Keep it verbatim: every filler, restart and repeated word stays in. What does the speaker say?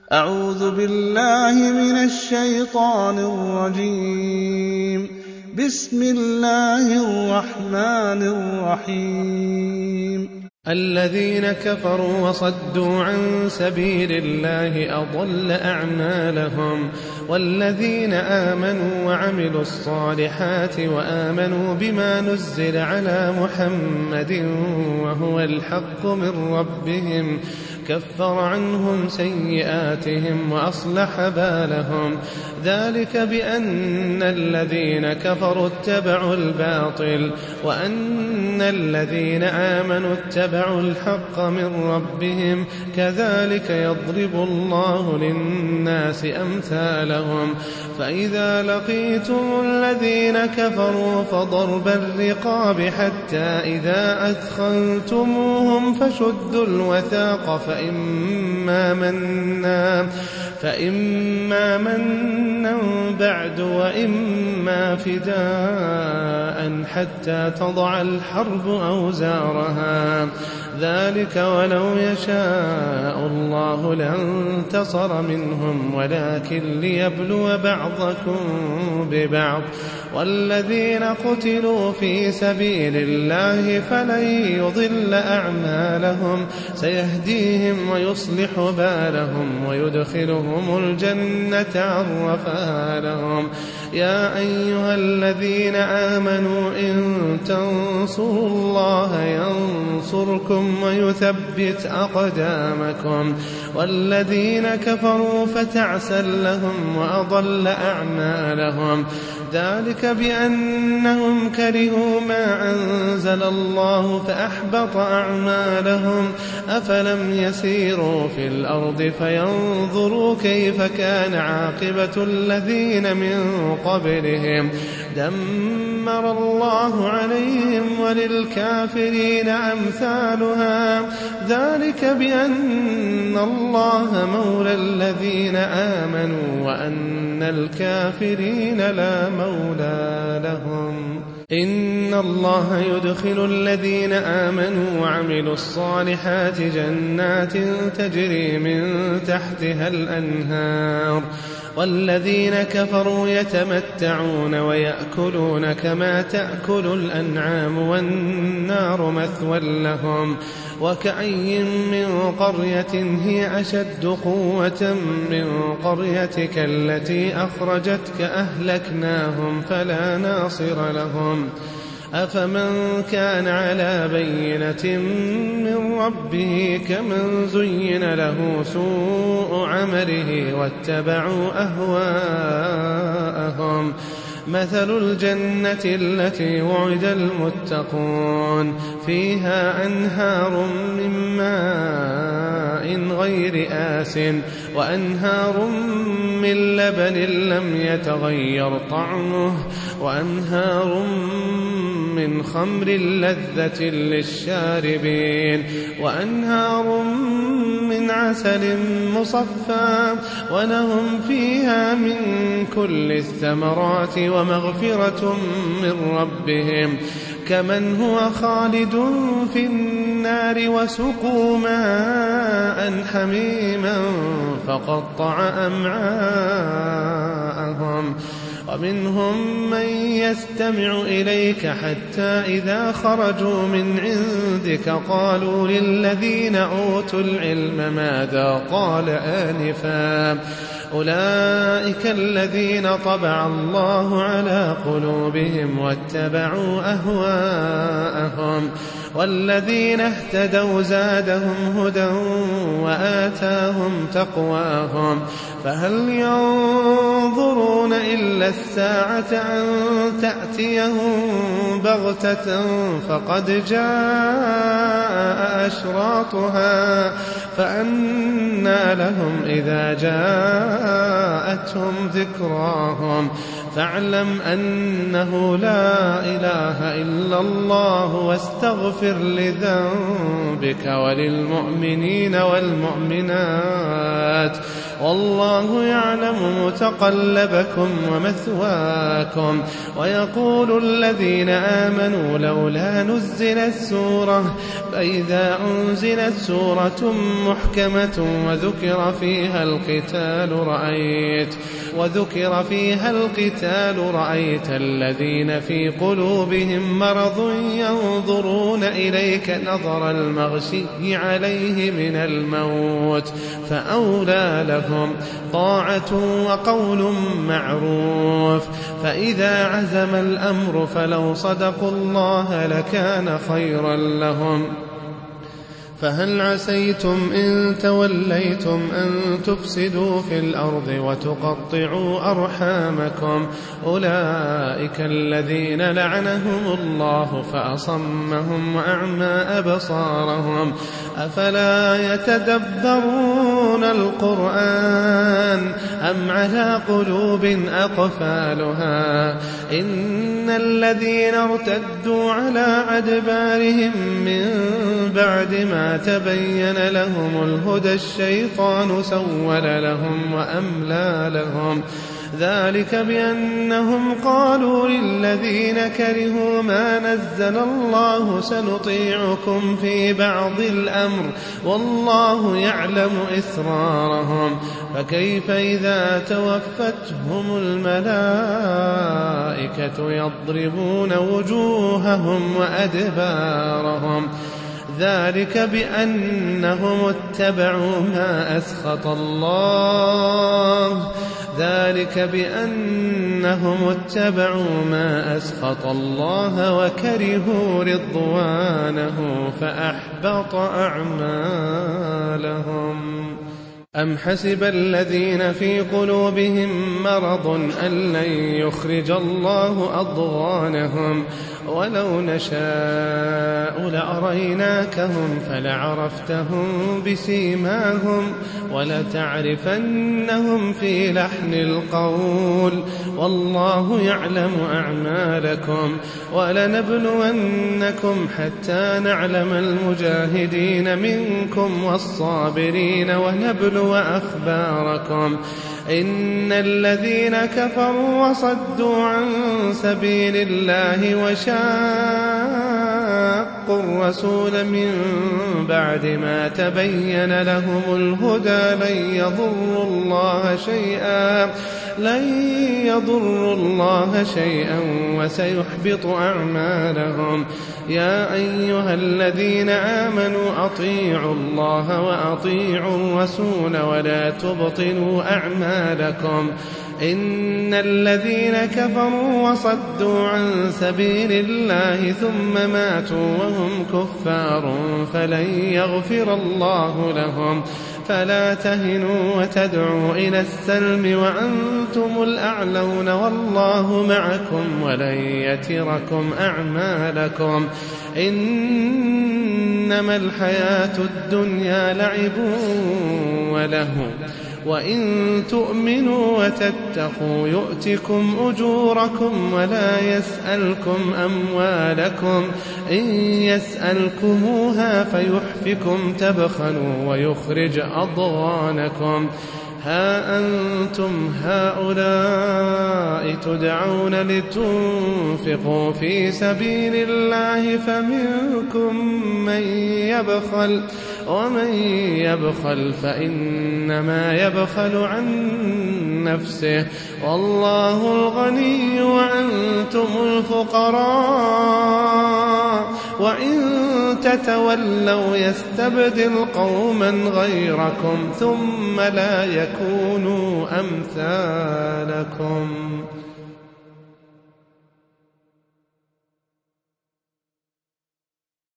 أعوذ بالله من الشيطان الرجيم. بسم الله الرحمن الرحيم. الذين كفروا وصدوا عن سبيل الله أضل أعمالهم، والذين آمنوا وعملوا الصالحات وآمنوا بما نزل على محمد وهو الحق من ربهم كفر عنهم سيئاتهم وأصلح بالهم. ذلك بأن الذين كفروا اتبعوا الباطل وأن الذين آمنوا اتبعوا الحق من ربهم، كذلك يضرب الله للناس أمثالهم. فإذا لقيتم الذين كفروا فضرب الرقاب حتى إذا أثخنتموهم فشدوا الوثاق فإما منا فإما منا بعد وإما فداء حتى تضع الحرب أوزارها. ذلك ولو يشاء الله لانتصر منهم ولكن ليبلو بعضكم ببعض. والذين قتلوا في سبيل الله فلن يضل أعمالهم، سيهديهم ويصلح بالهم ويدخلهم الجنة عرفها لهم. يا أيها الذين آمنوا إن تنصروا الله ينصركم ويثبت أقدامكم. والذين كفروا فتعسا لهم وأضل أعمالهم. ذلك بأنهم كرهوا ما أنزل الله فأحبط أعمالهم. أفلم يسيروا في الأرض فينظروا كيف كان عاقبة الذين من قبلهم، دمر الله عليهم وللكافرين أمثالها. ذلك بأن الله مولى الذين آمنوا وأن الكافرين لا مولى لهم. إن الله يدخل الذين آمنوا وعملوا الصالحات جنات تجري من تحتها الأنهار، والذين كفروا يتمتعون ويأكلون كما تأكل الأنعام والنار مثوى لهم. وكأي من قرية هي أشد قوة من قريتك التي أخرجتك أهلكناهم فلا ناصر لهم. أفمن كان على بينة من ربه كمن زين له سوء عمله واتبعوا أهواءهم. مثل الجنة التي وعد المتقون فيها أنهار من ماء غير آسٍ وأنهار من لبن لم يتغير طعمه وأنهار من خمر لذة للشاربين وأنهار من عسل مصفى ولهم فيها من كل الثمرات ومغفرة من ربهم كمن هو خالد في النار وسقوا ماء حميما فقطع أمعاءهم. ومنهم من يستمع إليك حتى إذا خرجوا من عندك قالوا للذين أوتوا العلم ماذا قال آنفا أولئك الذين طبع الله على قلوبهم واتبعوا أهواءهم. والذين اهتدوا زادهم هدى وآتاهم تقواهم. فهل ينظرون إلا الساعة أن تأتيهم بغتة فقد جاء أشراطها فأنى لهم إذا جاءتهم ذكراهم. فاعلم أنه لا إله إلا الله واستغفر لذنبك وللمؤمنين والمؤمنات والله يعلم متقلبكم ومثواكم. ويقول الذين آمنوا لولا نزلت سورة، فإذا أنزلت سورة محكمة وذكر فيها القتال رأيت وذكر فيها القتال رأيت الذين في قلوبهم مرض ينظرون إليك نظر المغشي عليه من الموت، فأولى لهم طاعة وقول معروف. فإذا عزم الأمر فلو صدقوا الله لكان خيرا لهم. فهل عسيتم إن توليتم أن تفسدوا في الأرض وتقطعوا أرحامكم؟ أولئك الذين لعنهم الله فأصمهم وأعمى أبصارهم. أفلا يتدبرون القرآن أم على قلوب أقفالها؟ إن الذين ارتدوا على أدبارهم من بعد ما تبين لهم الهدى الشيطان سول لهم وأملى لهم. ذلك بأنهم قالوا للذين كرهوا ما نزل الله سنطيعكم في بعض الأمر والله يعلم إسرارهم. فكيف إذا توفتهم الملائكة يضربون وجوههم وأدبارهم؟ ذلك بأنهم اتبعوا ما أسخط الله ذلك بأنهم اتبعوا ما أسخط الله وكرهوا رضوانه فأحبط أعمالهم. أم حسب الذين في قلوبهم مرض أن لن يخرج الله أضغانهم ولو نشاء لأريناكهم فلعرفتهم بسيماهم ولتعرفنهم في لحن القول والله يعلم أعمالكم. ولنبلونكم حتى نعلم المجاهدين منكم والصابرين ونبلو أخباركم. إن الذين كفروا وصدوا عن سبيل الله وشاقوا الرسول من بعد ما تبين لهم الهدى لن يضروا الله شيئا لن يضروا الله شيئا وسيحبط أعمالهم. يا أيها الذين آمنوا أطيعوا الله وأطيعوا الرسول ولا تبطلوا أعمالكم. إن الذين كفروا وصدوا عن سبيل الله ثم ماتوا وهم كفار فلن يغفر الله لهم. فلا تهنوا وتدعوا إلى السلم وأنتم الأعلون والله معكم ولن يتركم أعمالكم. إنما الحياة الدنيا لعب وله وإن تؤمنوا وتتقوا يؤتكم أجوركم ولا يسألكم أموالكم. إن يسألكموها فيحفكم تبخلوا ويخرج أضغانكم. ها أنتم هؤلاء تدعون لتنفقوا في سبيل الله فمنكم من يبخل ومن يبخل فإنما يبخل عن نفسه والله الغني وأنتم الفقراء وإن تتولوا يستبدل قوما غيركم ثم لا يكونوا أمثالكم.